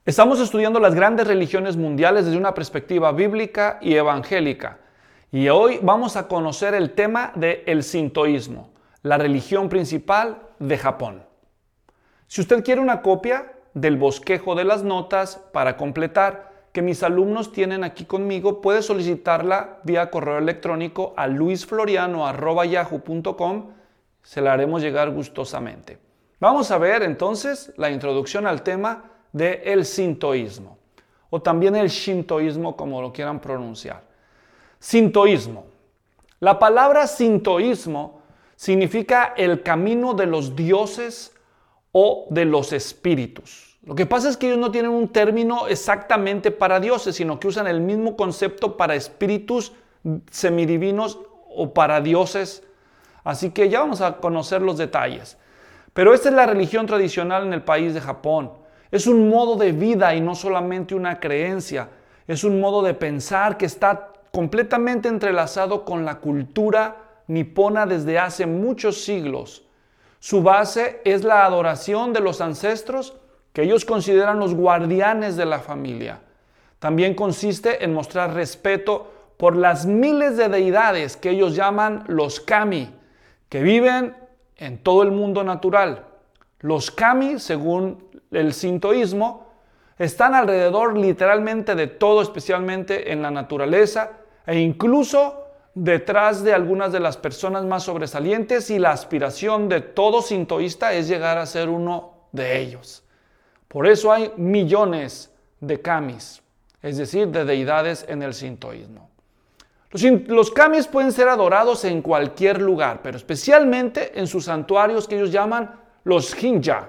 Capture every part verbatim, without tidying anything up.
Estamos estudiando las grandes religiones mundiales desde una perspectiva bíblica y evangélica. Y hoy vamos a conocer el tema del sintoísmo, la religión principal de Japón. Si usted quiere una copia del bosquejo de las notas para completar que mis alumnos tienen aquí conmigo, puede solicitarla vía correo electrónico a luis floriano arroba yahoo punto com. Se la haremos llegar gustosamente. Vamos a ver entonces la introducción al tema del sintoísmo, o también el shintoísmo, como lo quieran pronunciar. Sintoísmo. La palabra sintoísmo significa el camino de los dioses o de los espíritus. Lo que pasa es que ellos no tienen un término exactamente para dioses, sino que usan el mismo concepto para espíritus semidivinos o para dioses. Así que ya vamos a conocer los detalles. Pero esta es la religión tradicional en el país de Japón. Es un modo de vida y no solamente una creencia. Es un modo de pensar que está completamente entrelazado con la cultura nipona desde hace muchos siglos. Su base es la adoración de los ancestros, que ellos consideran los guardianes de la familia. También consiste en mostrar respeto por las miles de deidades que ellos llaman los kami, que viven en todo el mundo natural. Los kami, según el sintoísmo, están alrededor literalmente de todo, especialmente en la naturaleza e incluso detrás de algunas de las personas más sobresalientes, y la aspiración de todo sintoísta es llegar a ser uno de ellos. Por eso hay millones de kamis, es decir, de deidades en el sintoísmo. Los, los kamis pueden ser adorados en cualquier lugar, pero especialmente en sus santuarios que ellos llaman los jinja,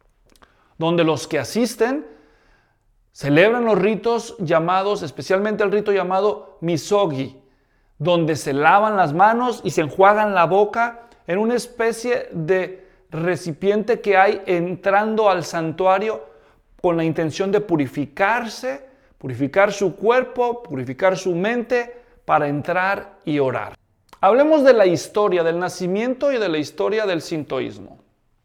donde los que asisten celebran los ritos llamados, especialmente el rito llamado misogi, donde se lavan las manos y se enjuagan la boca en una especie de recipiente que hay entrando al santuario con la intención de purificarse, purificar su cuerpo, purificar su mente para entrar y orar. Hablemos de la historia del nacimiento y de la historia del sintoísmo.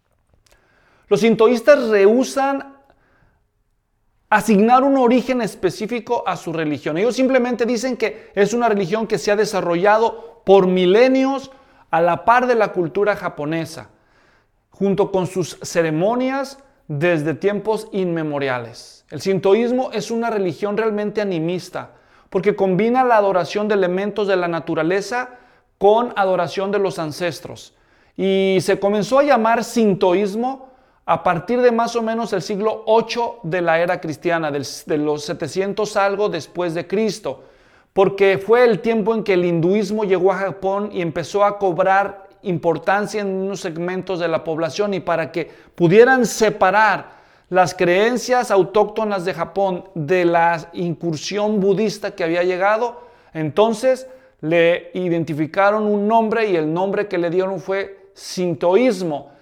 Los sintoístas rehúsan asignar un origen específico a su religión. Ellos simplemente dicen que es una religión que se ha desarrollado por milenios a la par de la cultura japonesa, junto con sus ceremonias desde tiempos inmemoriales. El sintoísmo es una religión realmente animista, porque combina la adoración de elementos de la naturaleza con adoración de los ancestros. Y se comenzó a llamar sintoísmo a partir de más o menos el siglo ocho de la era cristiana, del, de los setecientos algo después de Cristo, porque fue el tiempo en que el hinduismo llegó a Japón y empezó a cobrar importancia en unos segmentos de la población, y para que pudieran separar las creencias autóctonas de Japón de la incursión budista que había llegado, entonces le identificaron un nombre, y el nombre que le dieron fue sintoísmo.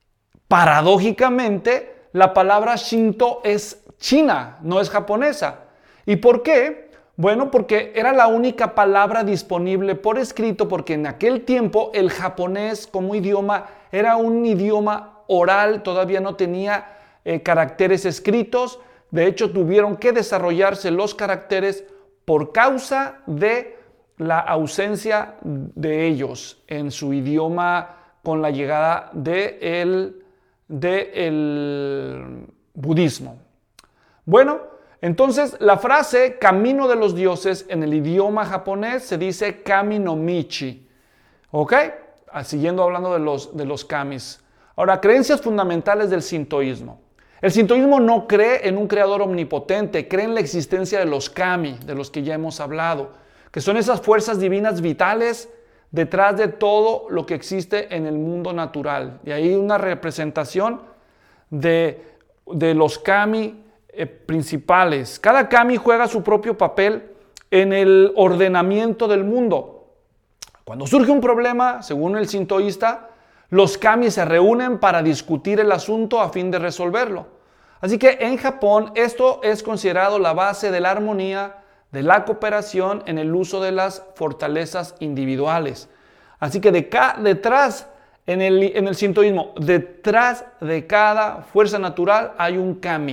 Paradójicamente, la palabra Shinto es china, no es japonesa. ¿Y por qué? Bueno, porque era la única palabra disponible por escrito, porque en aquel tiempo el japonés como idioma era un idioma oral, todavía no tenía eh, caracteres escritos. De hecho, tuvieron que desarrollarse los caracteres por causa de la ausencia de ellos en su idioma con la llegada de el del budismo. Bueno, entonces la frase camino de los dioses en el idioma japonés se dice kami no michi. ¿Ok? Siguiendo hablando de los, de los kamis. Ahora, creencias fundamentales del sintoísmo. El sintoísmo no cree en un creador omnipotente, cree en la existencia de los kami, de los que ya hemos hablado, que son esas fuerzas divinas vitales detrás de todo lo que existe en el mundo natural. Y hay una representación de, de los kami eh, principales. Cada kami juega su propio papel en el ordenamiento del mundo. Cuando surge un problema, según el sintoísta, los kami se reúnen para discutir el asunto a fin de resolverlo. Así que en Japón esto es considerado la base de la armonía, de la cooperación en el uso de las fortalezas individuales. Así que de ca- detrás, en el, en el sintoísmo, detrás de cada fuerza natural hay un kami.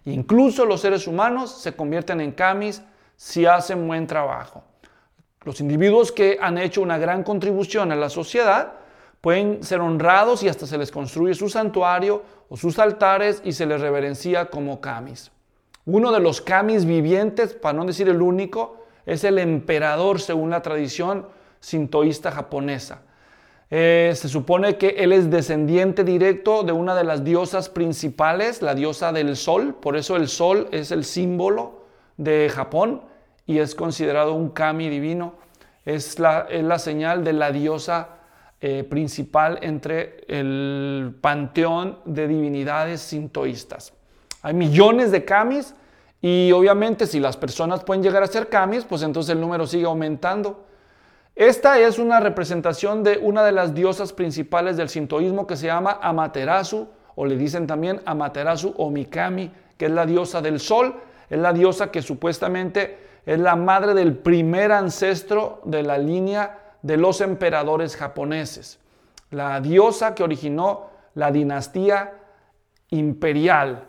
Incluso los seres humanos se convierten en kamis si hacen buen trabajo. Los individuos que han hecho una gran contribución a la sociedad pueden ser honrados y hasta se les construye su santuario o sus altares y se les reverencia como kamis. Uno de los kamis vivientes, para no decir el único, es el emperador según la tradición sintoísta japonesa. Eh, se supone que él es descendiente directo de una de las diosas principales, la diosa del sol. Por eso el sol es el símbolo de Japón y es considerado un kami divino. Es la, es la señal de la diosa Eh, principal entre el panteón de divinidades sintoístas. Hay millones de kamis y obviamente si las personas pueden llegar a ser kamis, pues entonces el número sigue aumentando. Esta es una representación de una de las diosas principales del sintoísmo que se llama Amaterasu, o le dicen también Amaterasu o Mikami, que es la diosa del sol. Es la diosa que supuestamente es la madre del primer ancestro de la línea de los emperadores japoneses, la diosa que originó la dinastía imperial.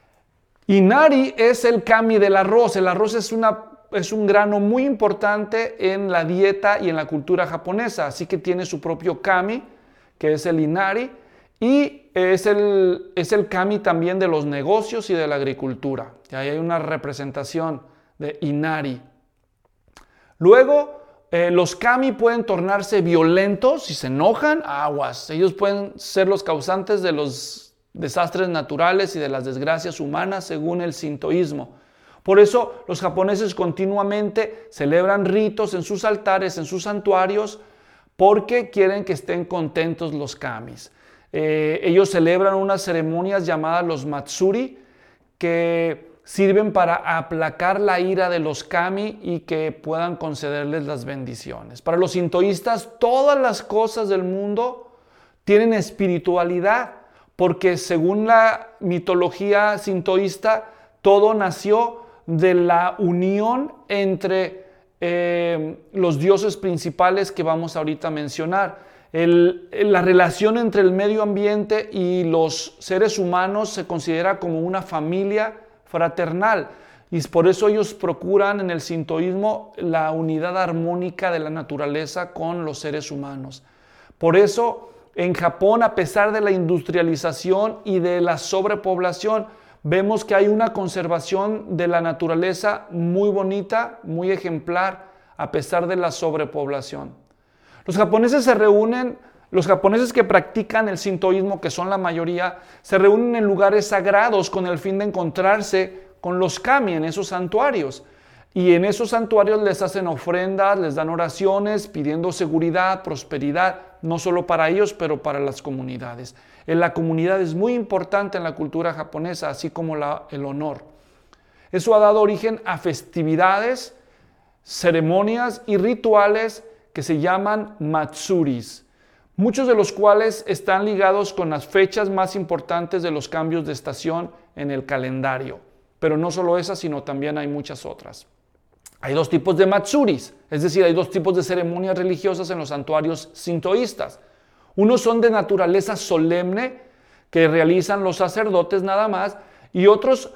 Inari es el kami del arroz. El arroz es, una, es un grano muy importante en la dieta y en la cultura japonesa, así que tiene su propio kami, que es el inari, y es el, es el kami también de los negocios y de la agricultura. Y ahí hay una representación de inari. Luego, Eh, los kami pueden tornarse violentos si se enojan, aguas. Ellos pueden ser los causantes de los desastres naturales y de las desgracias humanas según el sintoísmo. Por eso los japoneses continuamente celebran ritos en sus altares, en sus santuarios, porque quieren que estén contentos los kamis. Eh, ellos celebran unas ceremonias llamadas los matsuri, que sirven para aplacar la ira de los kami y que puedan concederles las bendiciones. Para los sintoístas, todas las cosas del mundo tienen espiritualidad, porque según la mitología sintoísta, todo nació de la unión entre eh, los dioses principales que vamos ahorita a mencionar. El, la relación entre el medio ambiente y los seres humanos se considera como una familia fraternal, y por eso ellos procuran en el sintoísmo la unidad armónica de la naturaleza con los seres humanos. Por eso en Japón, a pesar de la industrialización y de la sobrepoblación, vemos que hay una conservación de la naturaleza muy bonita, muy ejemplar, a pesar de la sobrepoblación. Los japoneses se reúnen Los japoneses que practican el sintoísmo, que son la mayoría, se reúnen en lugares sagrados con el fin de encontrarse con los kami en esos santuarios. Y en esos santuarios les hacen ofrendas, les dan oraciones, pidiendo seguridad, prosperidad, no solo para ellos, pero para las comunidades. En la comunidad es muy importante en la cultura japonesa, así como la, el honor. Eso ha dado origen a festividades, ceremonias y rituales que se llaman matsuris, muchos de los cuales están ligados con las fechas más importantes de los cambios de estación en el calendario. Pero no solo esas, sino también hay muchas otras. Hay dos tipos de matsuris, es decir, hay dos tipos de ceremonias religiosas en los santuarios sintoístas. Unos son de naturaleza solemne, que realizan los sacerdotes nada más, y otros,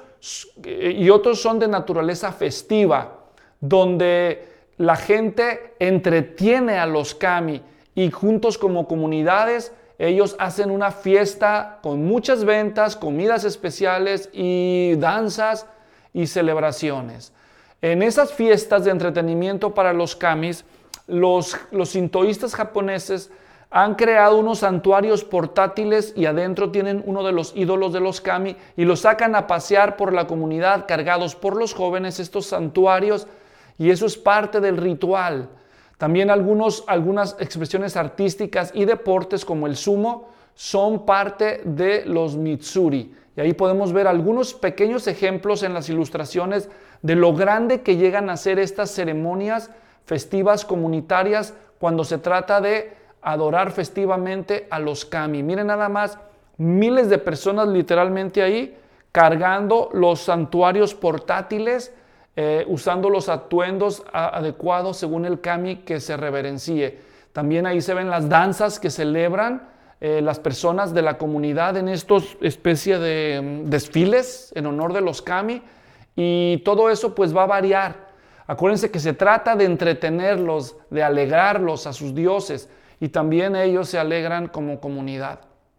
y otros son de naturaleza festiva, donde la gente entretiene a los kami, y juntos como comunidades ellos hacen una fiesta con muchas ventas, comidas especiales y danzas y celebraciones. En esas fiestas de entretenimiento para los kamis, los, los sintoístas japoneses han creado unos santuarios portátiles y adentro tienen uno de los ídolos de los kami y los sacan a pasear por la comunidad cargados por los jóvenes estos santuarios, y eso es parte del ritual. También algunos, algunas expresiones artísticas y deportes como el sumo son parte de los mitsuri. Y ahí podemos ver algunos pequeños ejemplos en las ilustraciones de lo grande que llegan a ser estas ceremonias festivas comunitarias cuando se trata de adorar festivamente a los kami. Miren nada más, miles de personas literalmente ahí cargando los santuarios portátiles, Eh, usando los atuendos a, adecuados según el kami que se reverencie. También ahí se ven las danzas que celebran eh, las personas de la comunidad en estos especie de um, desfiles en honor de los kami, y todo eso pues va a variar. Acuérdense que se trata de entretenerlos, de alegrarlos a sus dioses, y también ellos se alegran como comunidad.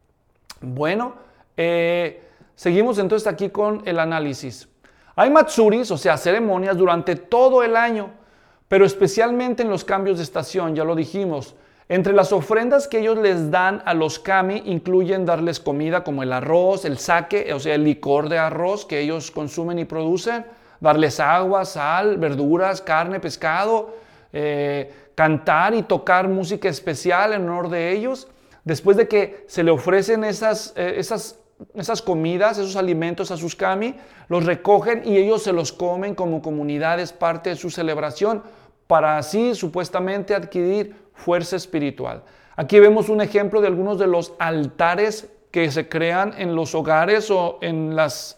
Bueno, eh, seguimos entonces aquí con el análisis. Hay matsuris, o sea, ceremonias durante todo el año, pero especialmente en los cambios de estación, ya lo dijimos. Entre las ofrendas que ellos les dan a los kami incluyen darles comida como el arroz, el sake, o sea, el licor de arroz que ellos consumen y producen, darles agua, sal, verduras, carne, pescado, eh, cantar y tocar música especial en honor de ellos. Después de que se le ofrecen esas, eh, esas, esas comidas, esos alimentos a sus kami, los recogen y ellos se los comen como comunidad, es parte de su celebración, para así supuestamente adquirir fuerza espiritual. Aquí vemos un ejemplo de algunos de los altares que se crean en los hogares o en las,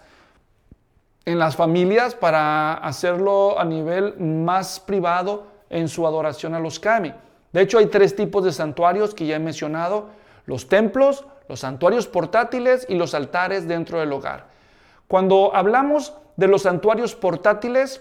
en las familias para hacerlo a nivel más privado en su adoración a los kami. De hecho, hay tres tipos de santuarios que ya he mencionado: los templos, los santuarios portátiles y los altares dentro del hogar. Cuando hablamos de los santuarios portátiles,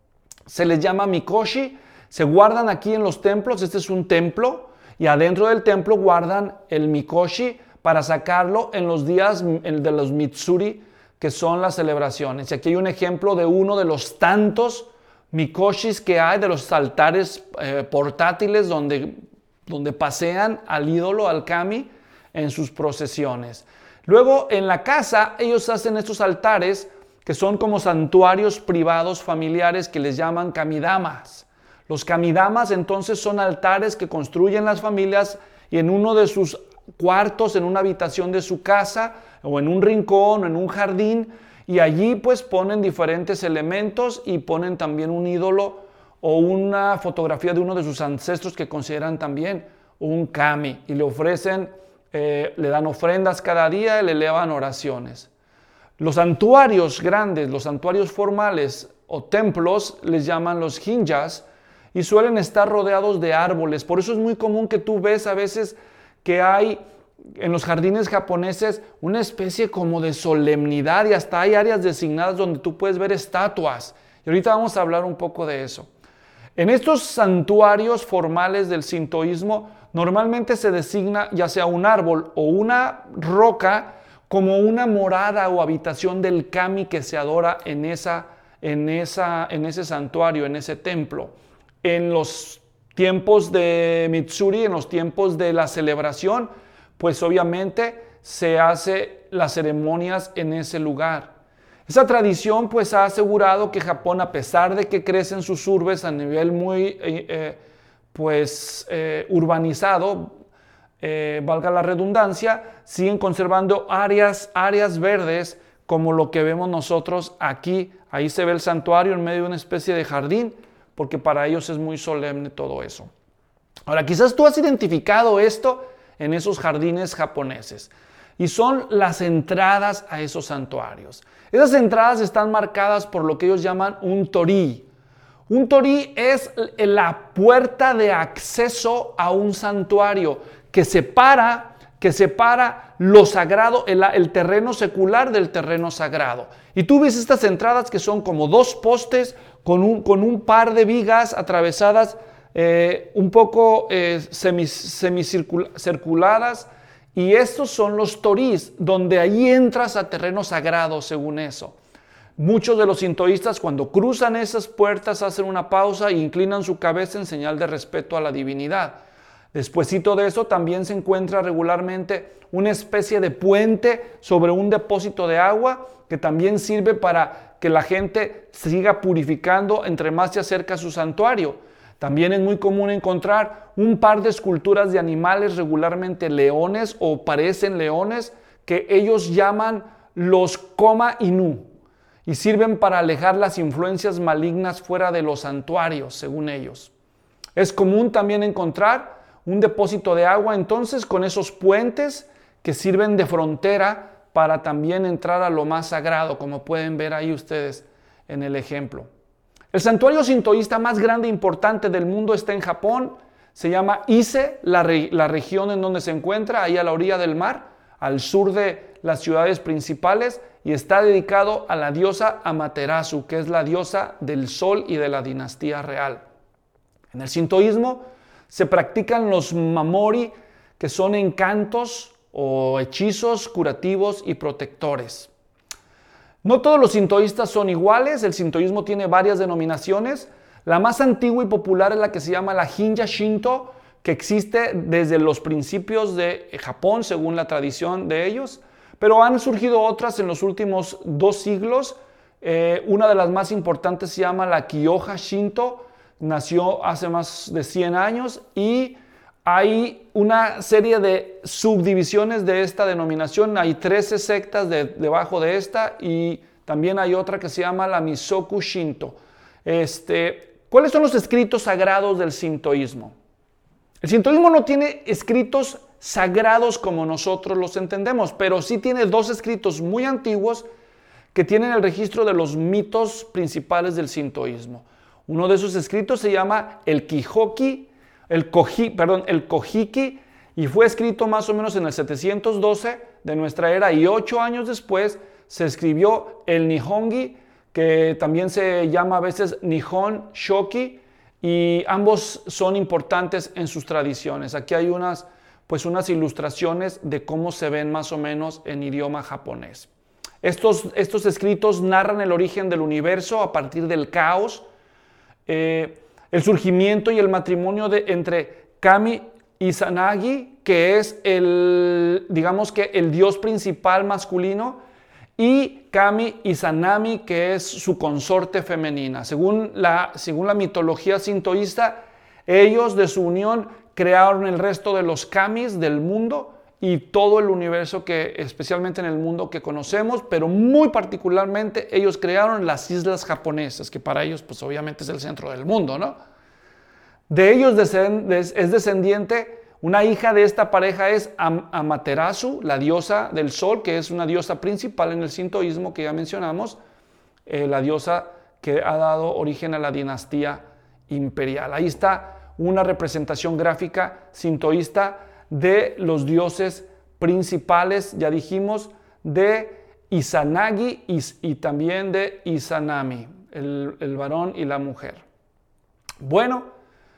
se les llama mikoshi. Se guardan aquí en los templos. Este es un templo y adentro del templo guardan el mikoshi para sacarlo en los días de los mitsuri, que son las celebraciones. Y aquí hay un ejemplo de uno de los tantos mikoshis que hay, de los altares eh, portátiles donde, donde pasean al ídolo, al kami, en sus procesiones. Luego en la casa ellos hacen estos altares que son como santuarios privados familiares que les llaman kamidamas. Los kamidamas entonces son altares que construyen las familias y en uno de sus cuartos, en una habitación de su casa o en un rincón o en un jardín, y allí pues ponen diferentes elementos y ponen también un ídolo o una fotografía de uno de sus ancestros que consideran también un kami, y le ofrecen, eh, le dan ofrendas cada día y le elevan oraciones. Los santuarios grandes, los santuarios formales o templos les llaman los hinjas, y suelen estar rodeados de árboles. Por eso es muy común que tú ves a veces que hay en los jardines japoneses una especie como de solemnidad, y hasta hay áreas designadas donde tú puedes ver estatuas. Y ahorita vamos a hablar un poco de eso. En estos santuarios formales del sintoísmo normalmente se designa ya sea un árbol o una roca como una morada o habitación del kami que se adora en, esa, en, esa, en ese santuario, en ese templo. En los tiempos de Mitsuri, en los tiempos de la celebración, pues obviamente se hace las ceremonias en ese lugar. Esa tradición pues ha asegurado que Japón, a pesar de que crecen sus urbes a nivel muy eh, eh, pues eh, urbanizado, eh, valga la redundancia, siguen conservando áreas, áreas verdes como lo que vemos nosotros aquí. Ahí se ve el santuario en medio de una especie de jardín, porque para ellos es muy solemne todo eso. Ahora, quizás tú has identificado esto en esos jardines japoneses, y son las entradas a esos santuarios. Esas entradas están marcadas por lo que ellos llaman un torii. Un torii es la puerta de acceso a un santuario que separa, que separa lo sagrado, el, el terreno secular del terreno sagrado. Y tú ves estas entradas que son como dos postes con un, con un par de vigas atravesadas, eh, un poco eh, semicirculadas, y estos son los torís, donde ahí entras a terreno sagrado según eso. Muchos de los sintoístas, cuando cruzan esas puertas, hacen una pausa e inclinan su cabeza en señal de respeto a la divinidad. Despuésito de eso también se encuentra regularmente una especie de puente sobre un depósito de agua que también sirve para que la gente siga purificando entre más se acerca a su santuario. También es muy común encontrar un par de esculturas de animales, regularmente leones o parecen leones, que ellos llaman los Koma Inu, y sirven para alejar las influencias malignas fuera de los santuarios, según ellos. Es común también encontrar un depósito de agua entonces con esos puentes que sirven de frontera para también entrar a lo más sagrado, como pueden ver ahí ustedes en el ejemplo. El santuario sintoísta más grande e importante del mundo está en Japón. Se llama Ise, la, re, la región en donde se encuentra, ahí a la orilla del mar, al sur de las ciudades principales, y está dedicado a la diosa Amaterasu, que es la diosa del sol y de la dinastía real. En el sintoísmo se practican los mamori, que son encantos o hechizos curativos y protectores. No todos los sintoístas son iguales, el sintoísmo tiene varias denominaciones. La más antigua y popular es la que se llama la Jinja Shinto, que existe desde los principios de Japón, según la tradición de ellos, pero han surgido otras en los últimos dos siglos. Eh, una de las más importantes se llama la Kyoja Shinto, nació hace más de cien años y hay una serie de subdivisiones de esta denominación. Hay trece sectas de, debajo de esta y también hay otra que se llama la Misoku Shinto. Este, ¿Cuáles son los escritos sagrados del sintoísmo? El sintoísmo no tiene escritos sagrados como nosotros los entendemos, pero sí tiene dos escritos muy antiguos que tienen el registro de los mitos principales del sintoísmo. Uno de esos escritos se llama el Kihoki, el, Koji, perdón, el Kojiki, y fue escrito más o menos en el setecientos doce de nuestra era, y ocho años después se escribió el Nihongi, que también se llama a veces Nihon Shoki, y ambos son importantes en sus tradiciones. Aquí hay unas, pues unas ilustraciones de cómo se ven más o menos en idioma japonés. Estos, estos escritos narran el origen del universo a partir del caos, eh, el surgimiento y el matrimonio de, entre Kami y Izanagi, que es el, digamos que el dios principal masculino, y Kami Izanami, que es su consorte femenina. Según la, según la mitología sintoísta, ellos de su unión crearon el resto de los kamis del mundo y todo el universo, que especialmente en el mundo que conocemos, pero muy particularmente ellos crearon las islas japonesas, que para ellos pues obviamente es el centro del mundo, ¿no? De ellos es descendiente, una hija de esta pareja es Amaterasu, la diosa del sol, que es una diosa principal en el sintoísmo que ya mencionamos, eh, la diosa que ha dado origen a la dinastía imperial. Ahí está una representación gráfica sintoísta de los dioses principales, ya dijimos, de Izanagi y, y también de Izanami, el, el varón y la mujer. Bueno,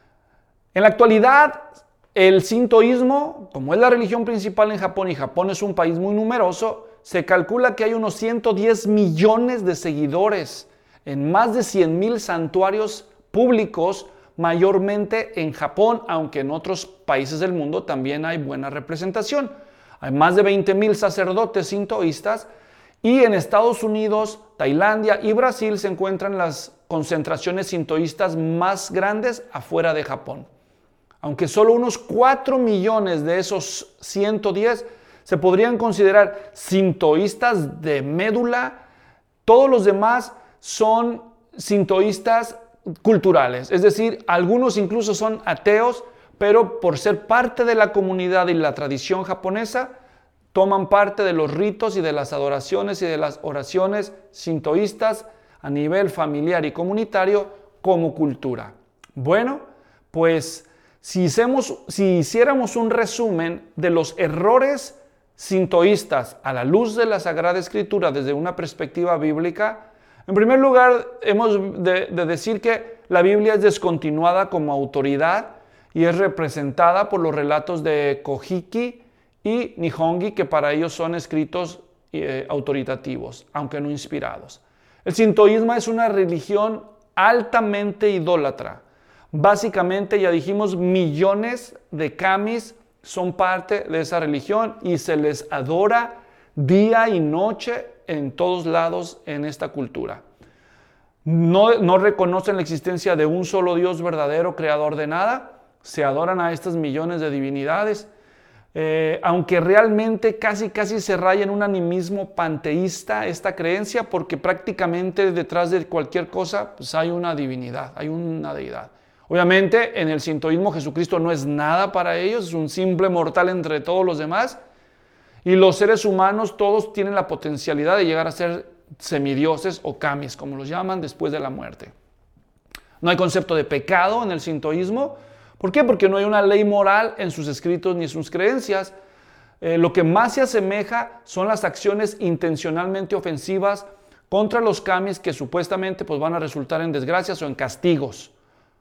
en la actualidad el sintoísmo, como es la religión principal en Japón y Japón es un país muy numeroso, se calcula que hay unos ciento diez millones de seguidores en más de cien mil santuarios públicos, mayormente en Japón, aunque en otros países del mundo también hay buena representación. Hay más de veinte mil sacerdotes sintoístas y en Estados Unidos, Tailandia y Brasil se encuentran las concentraciones sintoístas más grandes afuera de Japón. Aunque solo unos cuatro millones de esos ciento diez se podrían considerar sintoístas de médula, todos los demás son sintoístas culturales, es decir, algunos incluso son ateos, pero por ser parte de la comunidad y la tradición japonesa, toman parte de los ritos y de las adoraciones y de las oraciones sintoístas a nivel familiar y comunitario como cultura. Bueno, pues si, hicemos, si hiciéramos un resumen de los errores sintoístas a la luz de la Sagrada Escritura desde una perspectiva bíblica, en primer lugar, hemos de, de decir que la Biblia es descontinuada como autoridad y es representada por los relatos de Kojiki y Nihongi, que para ellos son escritos eh, autoritativos, aunque no inspirados. El sintoísmo es una religión altamente idólatra. Básicamente, ya dijimos, millones de kamis son parte de esa religión y se les adora día y noche en todos lados en esta cultura. No, no reconocen la existencia de un solo Dios verdadero, creador de nada. Se adoran a estas millones de divinidades, eh, aunque realmente casi casi se raya en un animismo panteísta esta creencia, porque prácticamente detrás de cualquier cosa pues hay una divinidad, hay una deidad. Obviamente en el sintoísmo Jesucristo no es nada para ellos, es un simple mortal entre todos los demás. Y los seres humanos todos tienen la potencialidad de llegar a ser semidioses o kamis, como los llaman, después de la muerte. No hay concepto de pecado en el sintoísmo, ¿Por qué? Porque no hay una ley moral en sus escritos ni en sus creencias. Eh, lo que más se asemeja son las acciones intencionalmente ofensivas contra los kamis que supuestamente pues, van a resultar en desgracias o en castigos.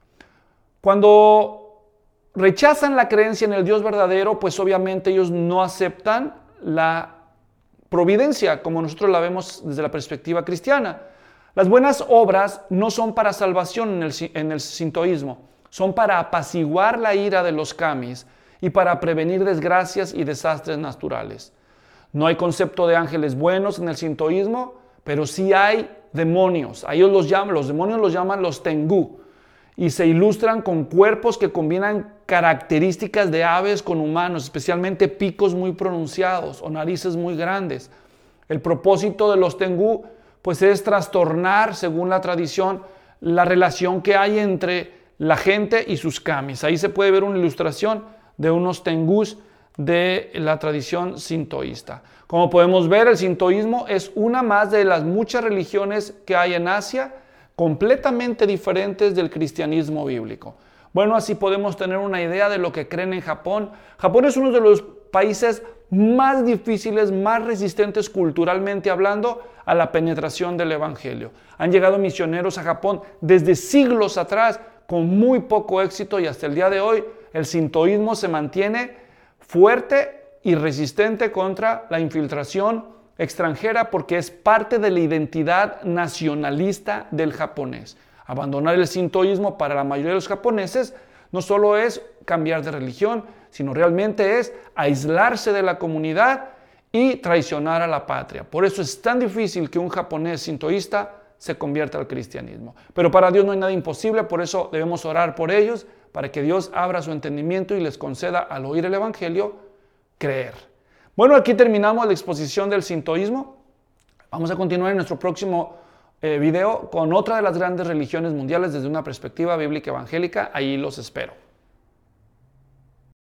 Cuando rechazan la creencia en el Dios verdadero, pues obviamente ellos no aceptan la providencia como nosotros la vemos desde la perspectiva cristiana. Las buenas obras no son para salvación en el, en el sintoísmo, son para apaciguar la ira de los kamis y para prevenir desgracias y desastres naturales. No hay concepto de ángeles buenos en el sintoísmo, pero sí hay demonios. A ellos los llaman, los demonios los llaman los Tengu y se ilustran con cuerpos que combinan características de aves con humanos, especialmente picos muy pronunciados o narices muy grandes. El propósito de los Tengu pues es trastornar, según la tradición, la relación que hay entre la gente y sus kamis. Ahí se puede ver una ilustración de unos tengus de la tradición sintoísta. Como podemos ver, el sintoísmo es una más de las muchas religiones que hay en Asia, completamente diferentes del cristianismo bíblico. Bueno, así podemos tener una idea de lo que creen en Japón. Japón es uno de los países más difíciles, más resistentes culturalmente hablando a la penetración del evangelio. Han llegado misioneros a Japón desde siglos atrás con muy poco éxito y hasta el día de hoy el sintoísmo se mantiene fuerte y resistente contra la infiltración extranjera porque es parte de la identidad nacionalista del japonés. Abandonar el sintoísmo para la mayoría de los japoneses no solo es cambiar de religión, sino realmente es aislarse de la comunidad y traicionar a la patria. Por eso es tan difícil que un japonés sintoísta se convierta al cristianismo. Pero para Dios no hay nada imposible, por eso debemos orar por ellos, para que Dios abra su entendimiento y les conceda al oír el evangelio creer. Bueno, aquí terminamos la exposición del sintoísmo. Vamos a continuar en nuestro próximo eh, video con otra de las grandes religiones mundiales desde una perspectiva bíblica evangélica. Ahí los espero.